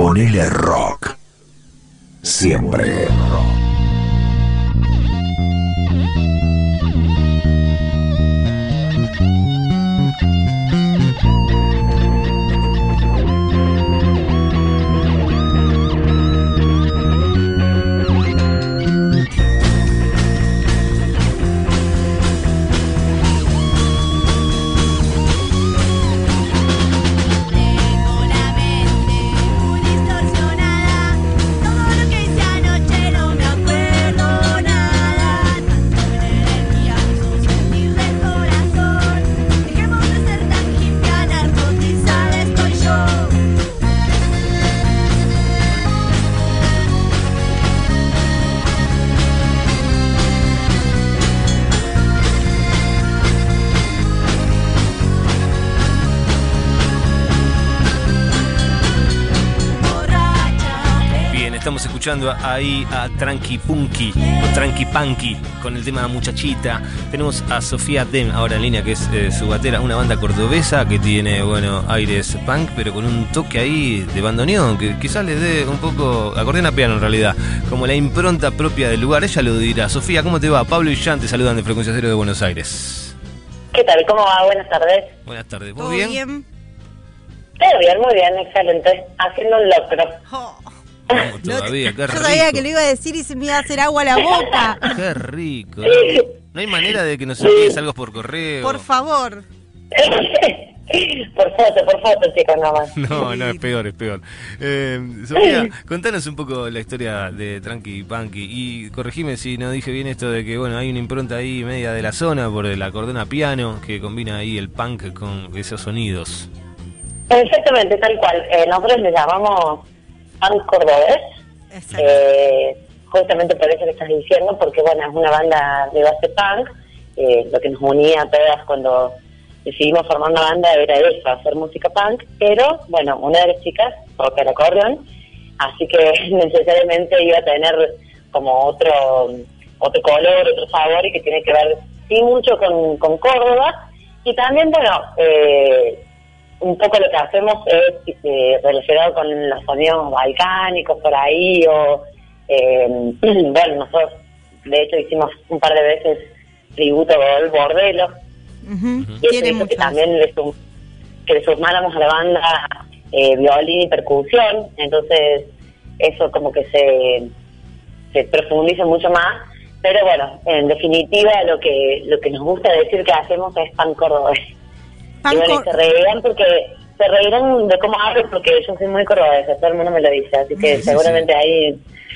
Ponele rock. Siempre rock. Estamos escuchando ahí a Tranqui Punky o Tranqui Punky con el tema Muchachita. Tenemos a Sofía Dem ahora en línea, que es su batera, una banda cordobesa que tiene, bueno, aires punk, pero con un toque ahí de bandoneón, que quizás le dé un poco, acordeón a piano en realidad, como la impronta propia del lugar. Ella lo dirá. Sofía, ¿cómo te va? Pablo y Jan te saludan de Frecuencia Cero de Buenos Aires. ¿Qué tal? ¿Cómo va? Buenas tardes. Buenas tardes. ¿Todo bien? Todo bien, muy bien, excelente. Haciendo un locro. Oh. Todavía, qué rico. Yo sabía que lo iba a decir y se me iba a hacer agua a la boca. Qué rico. No hay manera de que nos envíes algo por correo. Por favor. Por foto, chicos, nomás. No, es peor. Sofía, contanos un poco la historia de Tranqui Punky y corregime si no dije bien esto de que, bueno, hay una impronta ahí media de la zona por el acordeón a piano que combina ahí el punk con esos sonidos. Exactamente, tal cual. Nosotros le llamamos punk cordobés, justamente por eso que estás diciendo, porque bueno, es una banda de base punk. Lo que nos unía a todas cuando decidimos formar una banda era eso, hacer música punk, pero bueno, una de las chicas toca el acordeón, así que necesariamente iba a tener como otro color, otro sabor, y que tiene que ver sí mucho con Córdoba, y también bueno, un poco lo que hacemos es relacionado con los sonidos balcánicos por ahí, o bueno, nosotros de hecho hicimos un par de veces tributo al Bordelo, y eso hizo que también le sumáramos a la banda violín y percusión, entonces eso como que se profundiza mucho más, pero bueno, en definitiva lo que nos gusta decir que hacemos es punk cordobés. Y bueno, se reirán de cómo hablo, porque yo soy muy cordobesa, todo el mundo me lo dice, así que sí, seguramente ahí...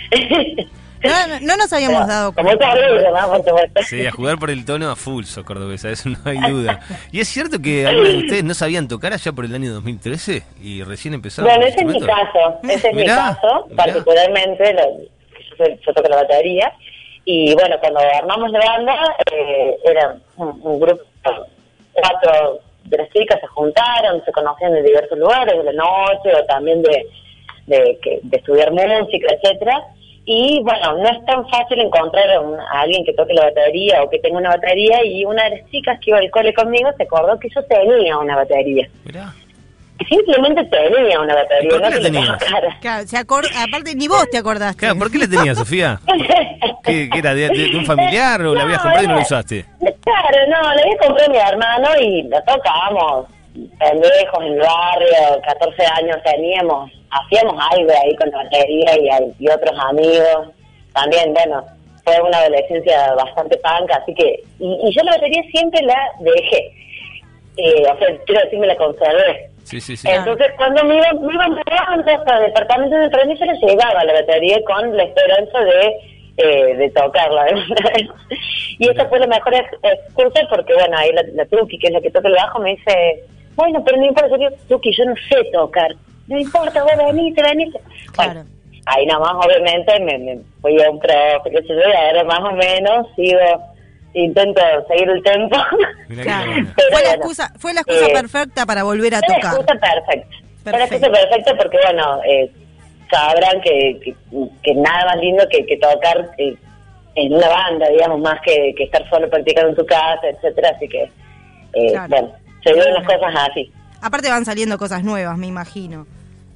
No nos habíamos dado cuenta. Como te hablo, ¿no? Por supuesto. Sí, a jugar por el tono a full, sos cordobesa, eso no hay duda. ¿Y es cierto que algunos de ustedes no sabían tocar allá por el año 2013 y recién empezaron? Bueno, ese es mi caso, particularmente, yo toco la batería, y bueno, cuando armamos la banda, era un grupo, 4 de las chicas se juntaron, se conocían de diversos lugares, de la noche, o también de estudiar música, etcétera. Y bueno, no es tan fácil encontrar a alguien que toque la batería o que tenga una batería, y una de las chicas que iba al cole conmigo se acordó que yo tenía una batería. Mirá. Simplemente tenía una batería. ¿Por qué la tenías? Claro, aparte ni vos te acordaste. Claro, ¿por qué la tenías, Sofía? ¿Qué era de un familiar o la habías comprado y no la usaste? Claro, no, la había comprado mi hermano y la tocábamos pendejos en el barrio, 14 años teníamos, hacíamos algo ahí con la batería y otros amigos. También, bueno, fue una adolescencia bastante punk, así que... Y yo la batería siempre la dejé. O sea, quiero decir, me la conservé. Sí. Entonces, cuando me iba mudando hasta el departamento de Tren, yo le llevaba la batería con la esperanza de tocarla. Y esa fue la mejor excusa, porque bueno, ahí la Tuki, que es la que toca el bajo, me dice, bueno, pero no importa, Tuki, yo no sé tocar. No importa, vos venite. Claro. Bueno, ahí nomás obviamente me fui a un profe, que se ve, ahora más o menos intento seguir el tempo. Claro. Pero fue la excusa perfecta para volver a tocar. Fue la excusa perfecta porque, bueno, sabrán que nada más lindo que tocar en una banda, digamos, más que estar solo practicando en tu casa, etcétera. Así que, claro. Bueno, se ven las cosas así. Aparte van saliendo cosas nuevas, me imagino.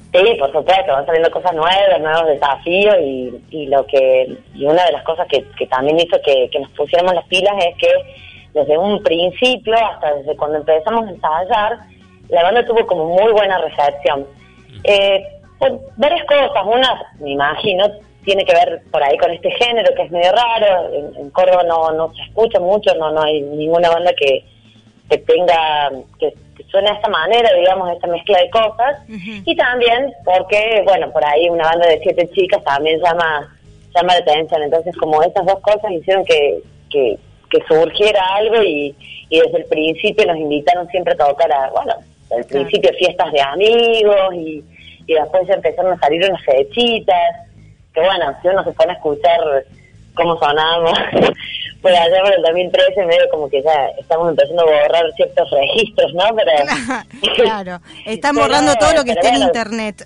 Sí, por supuesto, van saliendo cosas nuevas, nuevos desafíos y una de las cosas que también hizo que nos pusiéramos las pilas es que desde un principio hasta desde cuando empezamos a ensayar, la banda tuvo como muy buena recepción. Por varias cosas, una, me imagino, tiene que ver por ahí con este género que es medio raro, en Córdoba no se escucha mucho, no hay ninguna banda que tenga, que suene de esta manera, digamos, esta mezcla de cosas, y también porque, bueno, por ahí una banda de 7 chicas también llama la atención, entonces como esas dos cosas hicieron que surgiera algo y desde el principio nos invitaron siempre a tocar al principio fiestas de amigos y después ya empezaron a salir unas fechitas, que bueno, si uno se pone a escuchar cómo sonábamos por allá por el 2013, medio como que ya estamos empezando a borrar ciertos registros, ¿no? Pero claro, están borrando todo lo que esté en internet.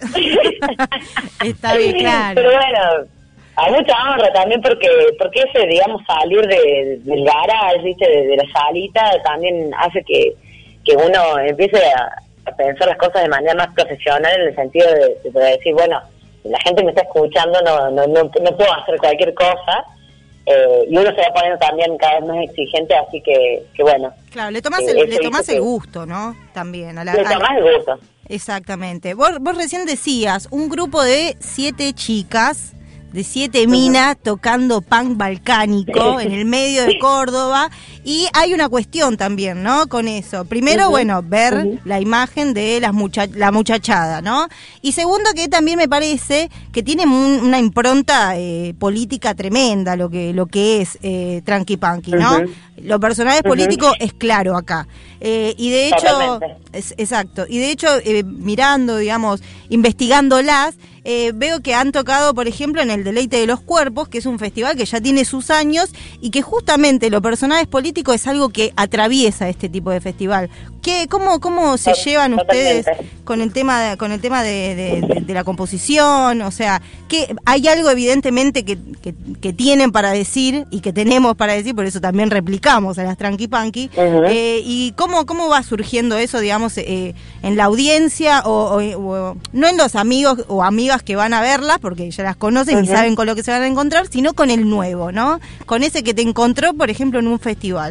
Está bien, claro. Pero bueno, a mucha honra también porque ese, digamos, salir del garage, ¿viste? De la salita, también hace que uno empiece a pensar las cosas de manera más profesional, en el sentido de decir, bueno, la gente me está escuchando, no puedo hacer cualquier cosa, y uno se va poniendo también cada vez más exigente, así que bueno. Claro, le tomás el gusto, ¿no? También. Le tomás el gusto. Exactamente. Vos recién decías, un grupo de 7 chicas, de 7 minas tocando punk balcánico en el medio de Córdoba, y hay una cuestión también, ¿no? Con eso. Primero, bueno, ver la imagen de la muchachada, ¿no? Y segundo, que también me parece que tiene una impronta política tremenda lo que es Tranqui Punky, ¿no? Lo personal es político, es claro acá. Y de hecho, exacto, y de hecho, mirando, digamos, investigándolas, veo que han tocado, por ejemplo, en el Deleite de los Cuerpos, que es un festival que ya tiene sus años y que justamente lo personal es político, es algo que atraviesa este tipo de festival. ¿Cómo se llevan ustedes con el tema de la composición? O sea, que hay algo evidentemente que tienen para decir y que tenemos para decir, por eso también replicamos a las Tranqui Punky. Y cómo va surgiendo eso, digamos, en la audiencia o no en los amigos o amigas que van a verlas, porque ya las conocen y saben con lo que se van a encontrar, sino con el nuevo, ¿no? Con ese que te encontró, por ejemplo, en un festival.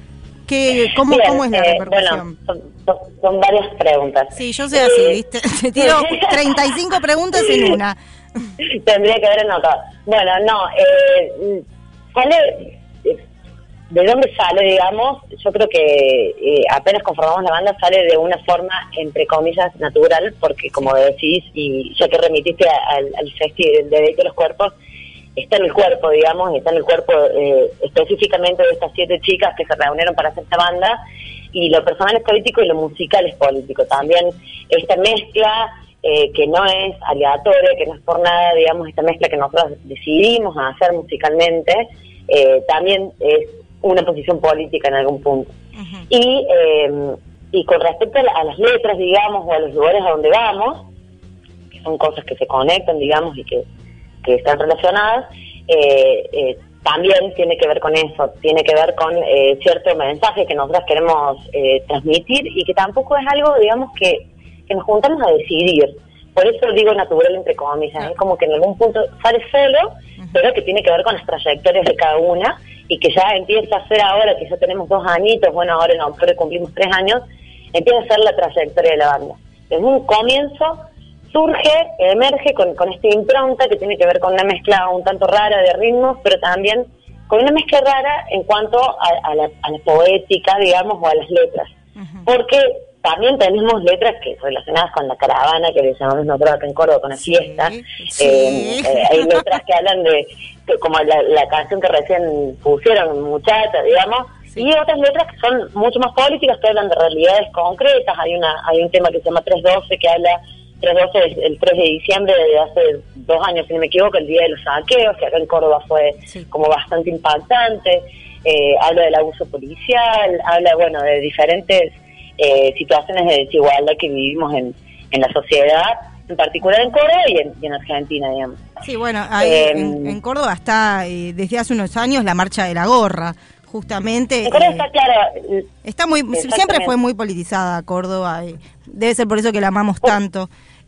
¿Cómo es la repercusión? Bueno, son varias preguntas. Sí, yo sé así, ¿viste? Te tiro 35 preguntas en una. Tendría que haber anotado. Bueno, no, ¿de dónde sale, digamos? Yo creo que apenas conformamos la banda sale de una forma, entre comillas, natural, porque como decís, y ya que remitiste al festival de los cuerpos, está en el cuerpo, digamos, está en el cuerpo específicamente de estas 7 chicas que se reunieron para hacer esta banda, y lo personal es político y lo musical es político. También esta mezcla que no es aleatoria, que no es por nada, digamos, esta mezcla que nosotros decidimos hacer musicalmente, también es una posición política en algún punto. Y con respecto a las letras, digamos, o a los lugares a donde vamos, que son cosas que se conectan, digamos, y que están relacionadas, también tiene que ver con eso, tiene que ver con cierto mensaje que nosotros queremos transmitir, y que tampoco es algo, digamos, que nos juntamos a decidir. Por eso digo natural entre comillas, es como que en algún punto sale solo, pero que tiene que ver con las trayectorias de cada una, y que ya empieza a ser ahora, que ya tenemos 2 añitos, bueno, ahora en octubre cumplimos 3 años, empieza a ser la trayectoria de la banda. Desde un comienzo surge, emerge con esta impronta que tiene que ver con una mezcla un tanto rara de ritmos, pero también con una mezcla rara en cuanto a la poética, digamos, o a las letras. Porque también tenemos letras que relacionadas con la caravana, que le llamamos nosotros acá en Córdoba, con la fiesta. Hay letras que hablan de como la canción que recién pusieron, Muchacha, digamos, y otras letras que son mucho más políticas, que hablan de realidades concretas. Hay un tema que se llama 312, que habla 312 es el 3 de diciembre de hace 2 años, si no me equivoco, el día de los saqueos, que acá en Córdoba fue como bastante impactante. Habla del abuso policial, habla, bueno, de diferentes situaciones de desigualdad que vivimos en la sociedad, en particular en Córdoba y en Argentina, digamos. Sí, bueno, ahí en Córdoba está desde hace unos años la marcha de la gorra, justamente. En Córdoba está claro. Siempre fue muy politizada Córdoba, debe ser por eso que la amamos tanto.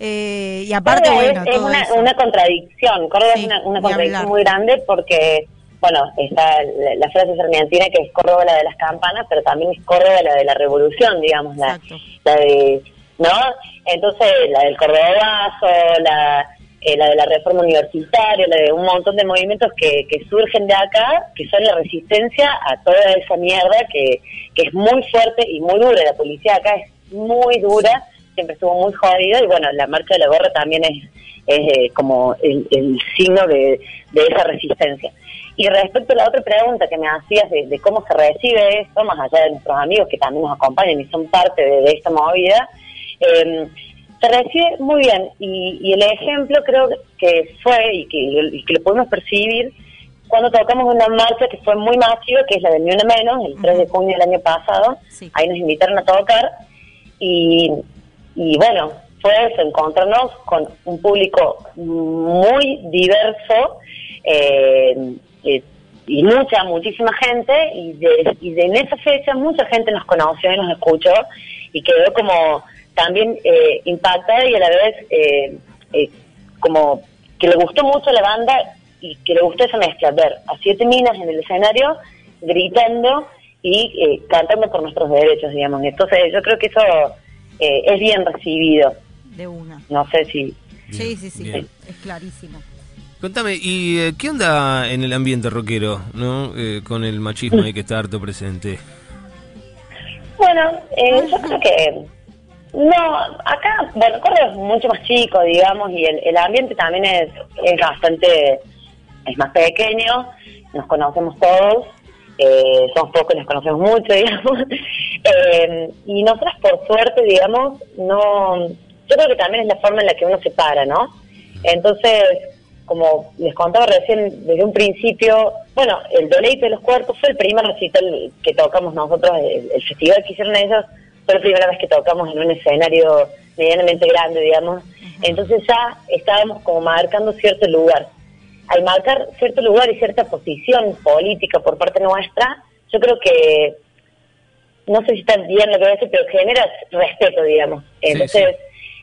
Y aparte, Córdoba bueno, es todo eso. una contradicción. Córdoba Sí, es una ni contradicción hablar. muy grande porque, bueno, está la frase sarmientina que es Córdoba la de las campanas, pero también es Córdoba la de la revolución, digamos, Exacto. la de, ¿no? Entonces, la del cordobazo, la de la reforma universitaria, la de un montón de movimientos que surgen de acá, que son la resistencia a toda esa mierda que es muy fuerte y muy dura. La policía acá es muy dura, siempre estuvo muy jodida, y bueno, la marcha de la gorra también es como el signo de esa resistencia. Y respecto a la otra pregunta que me hacías de cómo se recibe esto, más allá de nuestros amigos que también nos acompañan y son parte de esta movida, se recibe muy bien, y el ejemplo creo que fue, y que lo pudimos percibir, cuando tocamos una marcha que fue muy masiva, que es la de Ni Una Menos, el 3 de junio del año pasado. Sí. Ahí nos invitaron a tocar, y bueno, fue eso, encontrarnos con un público muy diverso, y muchísima gente, y en esa fecha mucha gente nos conoció y nos escuchó, y quedó como también impactada, y a la vez como que le gustó mucho la banda y que le gustó esa mezcla, ver a 7 minas en el escenario gritando y cantando por nuestros derechos, digamos. Entonces yo creo que eso es bien recibido. De una. No sé si... Sí, Bien. es clarísimo. Contame, ¿y qué onda en el ambiente rockero, no? Con el machismo ahí que está harto presente. Bueno, yo creo que... No, acá, bueno, Córdoba es mucho más chico, digamos, y el ambiente también es bastante... Es más pequeño, nos conocemos todos, somos pocos, nos conocemos mucho, digamos, y nosotras por suerte, digamos, no... Yo creo que también es la forma en la que uno se para, ¿no? Entonces, como les contaba recién, desde un principio, bueno, el Deleite de los Cuerpos fue el primer recital que tocamos nosotros, el festival que hicieron ellos, fue la primera vez que tocamos en un escenario medianamente grande, digamos. Entonces ya estábamos como marcando cierto lugar. Al marcar cierto lugar y cierta posición política por parte nuestra, yo creo que, no sé si está bien lo que voy a decir, pero genera respeto, digamos. Entonces,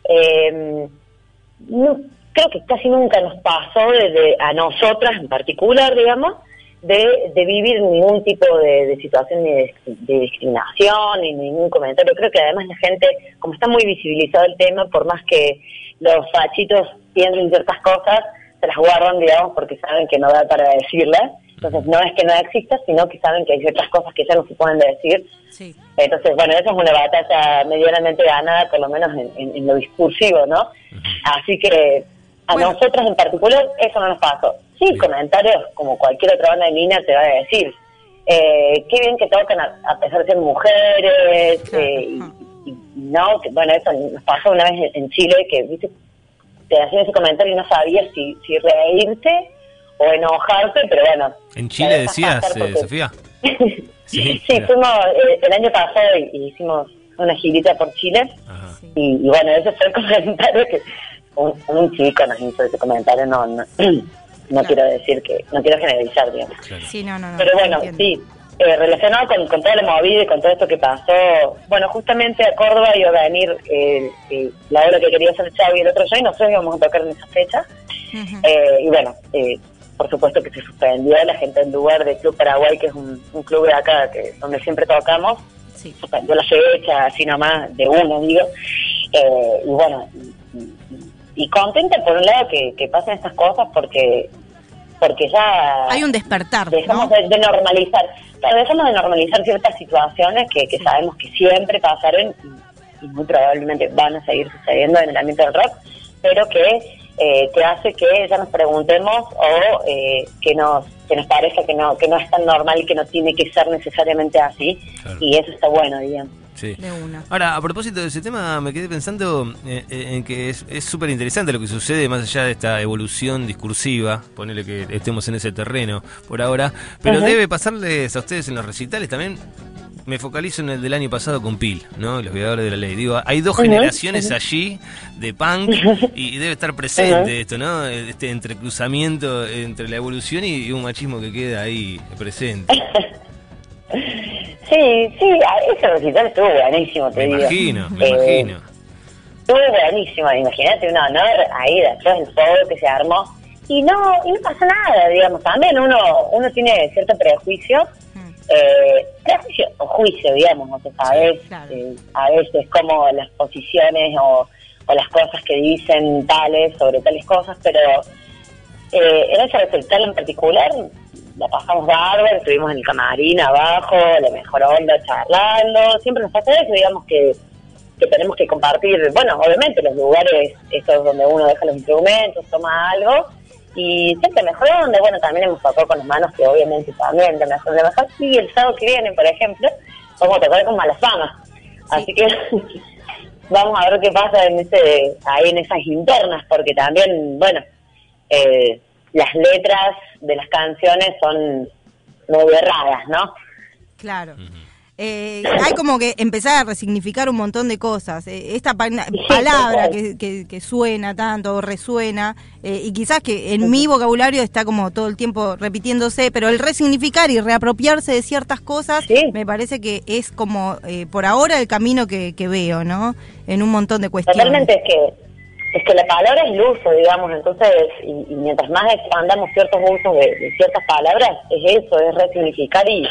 no, creo que casi nunca nos pasó a nosotras en particular, digamos, de vivir ningún tipo de situación ni de discriminación ni ningún comentario. Creo que además la gente, como está muy visibilizado el tema, por más que los fachitos piensen ciertas cosas, se las guardan, digamos, porque saben que no da para decirlas. Entonces no es que no exista, sino que saben que hay ciertas cosas que ya no se pueden decir. Sí. Entonces, bueno, esa es una batalla medianamente ganada, por lo menos en lo discursivo, ¿no? Así que a nosotros en particular eso no nos pasó. Sí, comentarios como cualquier otra banda de mina te va a decir, qué bien que tocan a pesar de ser mujeres, y no, que, bueno, eso nos pasó una vez en Chile, que, viste, te hacían ese comentario y no sabías si reírte o enojarte, pero bueno. ¿En Chile decías, Sofía? Sí, fuimos el año pasado y hicimos una girita por Chile. Ajá. Y bueno, ese fue el comentario que un chico nos hizo ese comentario. No quiero decir que, no quiero generalizar, digamos. Claro. Sí, no. Pero bueno, entiendo. sí, relacionado con toda la movida y con todo esto que pasó, bueno, justamente a Córdoba iba a venir la obra que quería hacer Xavi y el otro yo, y nosotros íbamos a tocar en esa fecha. Ujú. Y bueno, por supuesto que se suspendió. La gente del lugar de Club Paraguay, que es un club de acá donde siempre tocamos, Sí. suspendió la fecha, así nomás, de uno, digo. Y bueno, y contenta por un lado que pasen estas cosas, porque ya Hay un despertar, dejamos ¿no? de normalizar. Claro, dejamos de normalizar ciertas situaciones que sabemos que siempre pasaron y muy probablemente van a seguir sucediendo en el ambiente del rock, pero que hace que ya nos preguntemos o que nos parezca que no es tan normal y que no tiene que ser necesariamente así. Claro. Y eso está bueno, digamos. Sí. De una. Ahora, a propósito de ese tema, me quedé pensando en que es súper interesante lo que sucede más allá de esta evolución discursiva, ponele que estemos en ese terreno por ahora, pero debe pasarles a ustedes en los recitales también. Me focalizo en el del año pasado con Pil, ¿no? Los Violadores de la Ley. Digo, hay dos generaciones allí de punk y debe estar presente esto, ¿no? Este entrecruzamiento entre la evolución y un machismo que queda ahí presente. Sí, ese recital estuvo buenísimo, te Me digo. imagino, me imagino. Estuvo buenísimo, imagínate un honor ahí después del fuego que se armó. Y no pasa nada, digamos, también uno tiene cierto prejuicio, prejuicio o juicio, digamos, o sea, sabes, claro. A veces como las posiciones o las cosas que dicen tales sobre tales cosas, pero en ese recital en particular la pasamos bárbaro, estuvimos en el camarín abajo, la mejor onda charlando, siempre nos pasa eso, digamos que tenemos que compartir, bueno, obviamente los lugares estos donde uno deja los instrumentos, toma algo, y siempre mejor onda. Bueno, también hemos tocado con las manos, que obviamente también de mejor. Y el sábado que viene, por ejemplo, vamos a tocar con Mala Fama. Sí. Así que vamos a ver qué pasa ahí en esas internas, porque también, bueno, las letras de las canciones son medio erradas, ¿no? Claro. Hay como que empezar a resignificar un montón de cosas. Esta palabra que suena tanto, o resuena, y quizás que en mi vocabulario está como todo el tiempo repitiéndose, pero el resignificar y reapropiarse de ciertas cosas, me parece que es como, por ahora, el camino que veo, ¿no? En un montón de cuestiones. Totalmente, es que la palabra es el uso, digamos, entonces, y mientras más expandamos ciertos usos de ciertas palabras, es eso, es resignificar y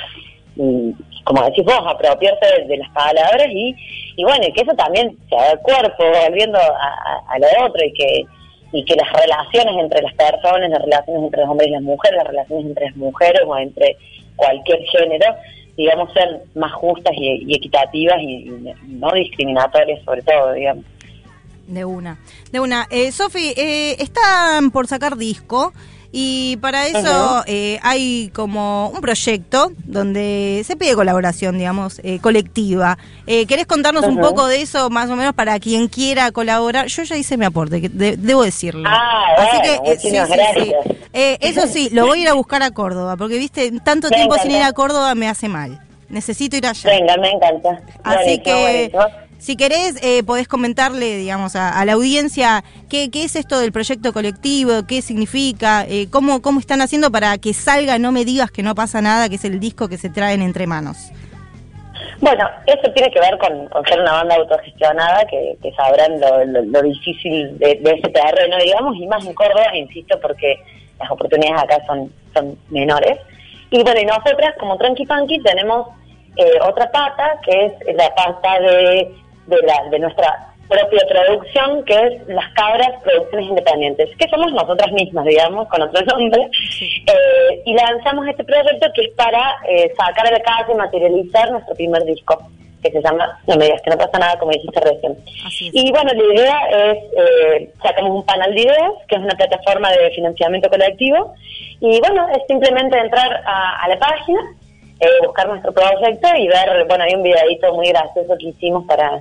como decís vos, apropiarse de las palabras y bueno, y que eso también se haga el cuerpo, volviendo a lo otro, y que las relaciones entre las personas, las relaciones entre los hombres y las mujeres, las relaciones entre las mujeres o entre cualquier género, digamos, sean más justas y equitativas y no discriminatorias, sobre todo, digamos. De una. Sofi, están por sacar disco. Y para eso hay como un proyecto donde se pide colaboración, digamos, colectiva. ¿Querés contarnos un poco de eso, más o menos, para quien quiera colaborar? Yo ya hice mi aporte, debo decirlo. Así que, sí. Eso sí, lo voy a ir a buscar a Córdoba, porque, viste, tanto tiempo sin ir a Córdoba me hace mal. Necesito ir allá. Venga, me encanta. Así que... Si querés, podés comentarle, digamos, a la audiencia qué es esto del proyecto colectivo, qué significa, cómo están haciendo para que salga No Me Digas Que No Pasa Nada, que es el disco que se traen entre manos. Bueno, eso tiene que ver con ser una banda autogestionada, que sabrán lo difícil de ese terreno, digamos, y más en Córdoba, insisto, porque las oportunidades acá son menores. Y bueno, y nosotras, como Tranqui Punky, tenemos otra pata, que es la pata de nuestra propia producción, que es Las Cabras Producciones Independientes, que somos nosotras mismas, digamos, con otro nombre, y lanzamos este proyecto que es para sacar a la calle y materializar nuestro primer disco, que se llama No Me Digas Que No Pasa Nada, como dijiste recién. Y bueno, la idea es, sacamos un panel de ideas, que es una plataforma de financiamiento colectivo, y bueno, es simplemente entrar a la página, buscar nuestro proyecto y ver, bueno, hay un videito muy gracioso que hicimos para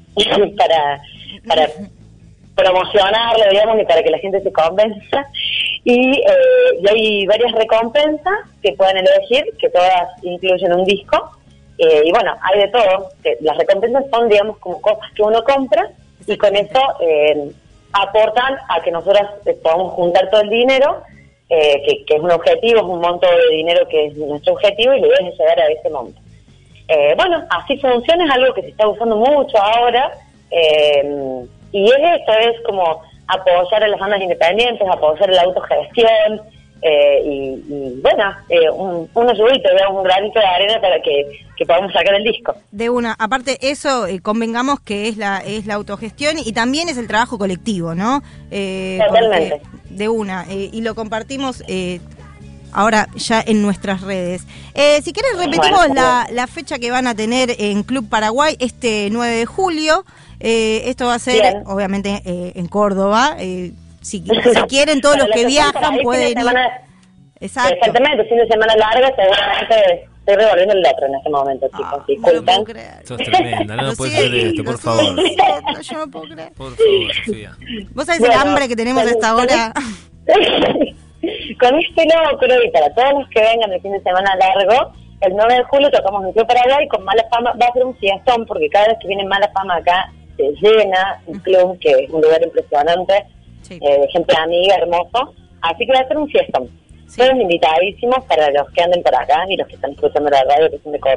promocionarlo, digamos, y para que la gente se convenza. Y hay varias recompensas que pueden elegir, que todas incluyen un disco. Y bueno, hay de todo. Las recompensas son, digamos, como cosas que uno compra y con eso aportan a que nosotros podamos juntar todo el dinero, que es un objetivo, es un monto de dinero que es nuestro objetivo y la idea es llegar a ese monto. Bueno, así funciona, es algo que se está usando mucho ahora, y es esto, es como apoyar a las bandas independientes, apoyar la autogestión, y bueno, un ayudito, digamos, un granito de arena para que podamos sacar el disco. De una, aparte eso, convengamos que es la autogestión y también es el trabajo colectivo, ¿no? Totalmente. De una, y lo compartimos ahora ya en nuestras redes. Si quieres repetimos la fecha que van a tener en Club Paraguay este 9 de julio. Esto va a ser, bien, obviamente, en Córdoba. Si quieren, todos los que viajan pueden ir. Exacto. Exactamente, fin de semana larga, seguramente estoy revolviendo el otro en este momento, chicos. No lo puedo creer. Sos tremenda, no puedes hacer esto, por favor. Yo no puedo creer. Por favor, Sofía. ¿Vos sabés el hambre que tenemos a esta hora? Con este locro, y para todos los que vengan el fin de semana largo, el 9 de julio tocamos en Club Paraguay con Mala Fama. Va a ser un fiestón, porque cada vez que viene Mala Fama acá, se llena el club, que es un lugar impresionante, de gente amiga, hermoso. Así que va a ser un fiestón. Todos invitadísimos para los que anden por acá y los que están escuchando la radio que son de Córdoba.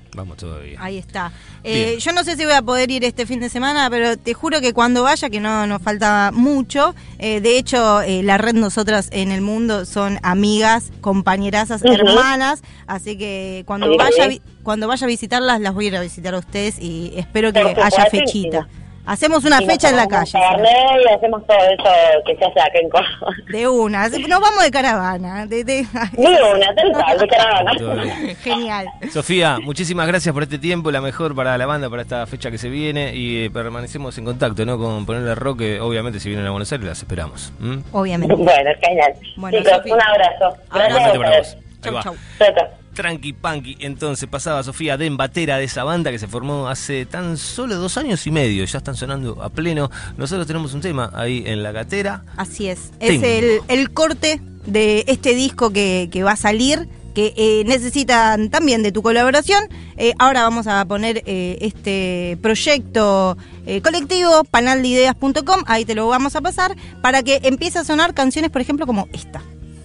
Vamos todavía. Ahí está. Bien. Yo no sé si voy a poder ir este fin de semana, pero te juro que cuando vaya, que no nos falta mucho, de hecho, la red Nosotras en el Mundo son amigas, compañerazas, hermanas, así que cuando vaya a visitarlas, las voy a ir a visitar a ustedes y espero que haya fechita. Hacemos una fecha en la calle. Y hacemos todo eso que se hace acá en Córdoba. De una. Nos vamos de caravana. De una, tal cual, de caravana. Genial. Sofía, muchísimas gracias por este tiempo, la mejor para la banda, para esta fecha que se viene y permanecemos en contacto, ¿no? Con Ponerle Rock, que obviamente si vienen a Buenos Aires las esperamos. Obviamente. Bueno, genial. Bueno, chicos, Sofía, un abrazo. Igualmente para vos. Ahí va. Chau. Tranqui Punky, entonces pasaba Sofía Den, batera de esa banda que se formó hace tan solo 2 años y medio, ya están sonando a pleno. Nosotros tenemos un tema ahí en la gatera. Así es el corte de este disco que va a salir, que necesitan también de tu colaboración. Ahora vamos a poner este proyecto colectivo, panaldideas.com, ahí te lo vamos a pasar, para que empiece a sonar canciones, por ejemplo, como esta.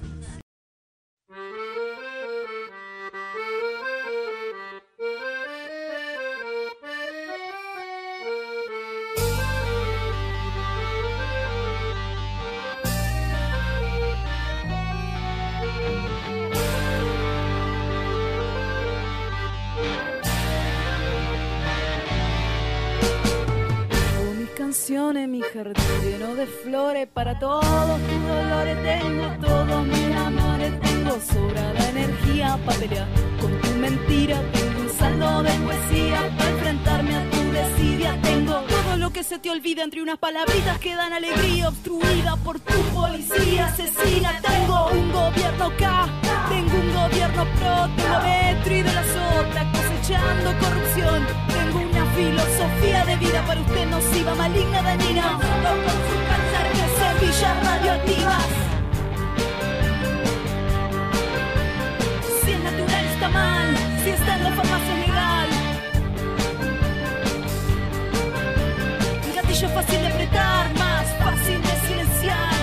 En mi jardín lleno de flores, para todos tus dolores tengo todos mis amores, tengo sobrada energía para pelear con tu mentira, tengo un saldo de poesía para enfrentarme a tu desidia, tengo todo lo que se te olvida entre unas palabritas que dan alegría, obstruida por tu policía asesina, tengo un gobierno K, tengo un gobierno pro, tengo Metro y de las otras cosechando corrupción, tengo una filosofía de vida para usted nociva, maligna, dañina, con su cáncer de semillas radioactivas. Si es natural está mal, si está en la farmacia legal. Un gatillo fácil de apretar, más fácil de silenciar.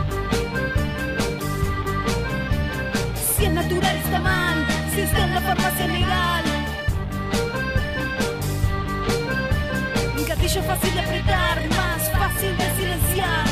Si es natural está mal, si está en la farmacia legal. Gatillo fácil de apretar, más fácil de silenciar.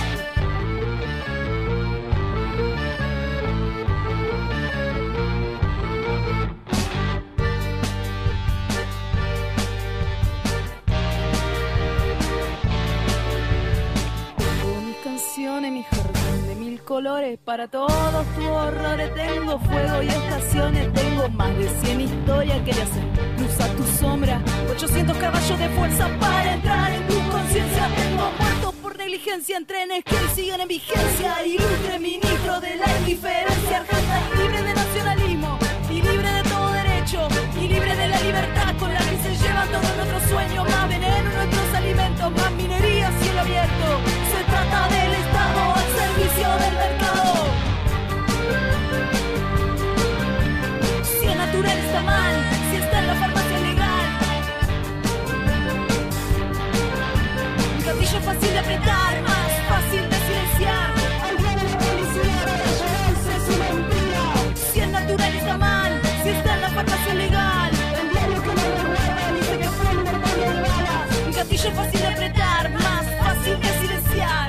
Tengo mis canciones, mi jardín de 1000 colores, para todos tus horrores tengo fuego y estaciones, tengo más de 100 historias que le hacen luz a tu sombra, 800 caballos de fuerza para entrar en tu conciencia, tengo muertos por negligencia en trenes que hoy siguen en vigencia, ilustre ministro de la indiferencia, Argentina libre de nacionalismo y libre de todo derecho y libre de la libertad con la que se llevan todos nuestros sueños, más veneno en nuestros alimentos, más minería a cielo abierto, se trata del Estado al servicio del mercado. Si es natural está mal, si está en la farmacia legal. Un gatillo fácil de apretar, más fácil de silenciar. El bien de la policía para llevarse su mentira. Si es natural está mal, si está en la farmacia legal. El diario que no recuerda dice que fue un intercambio de balas. Un gatillo fácil de apretar, más fácil de silenciar.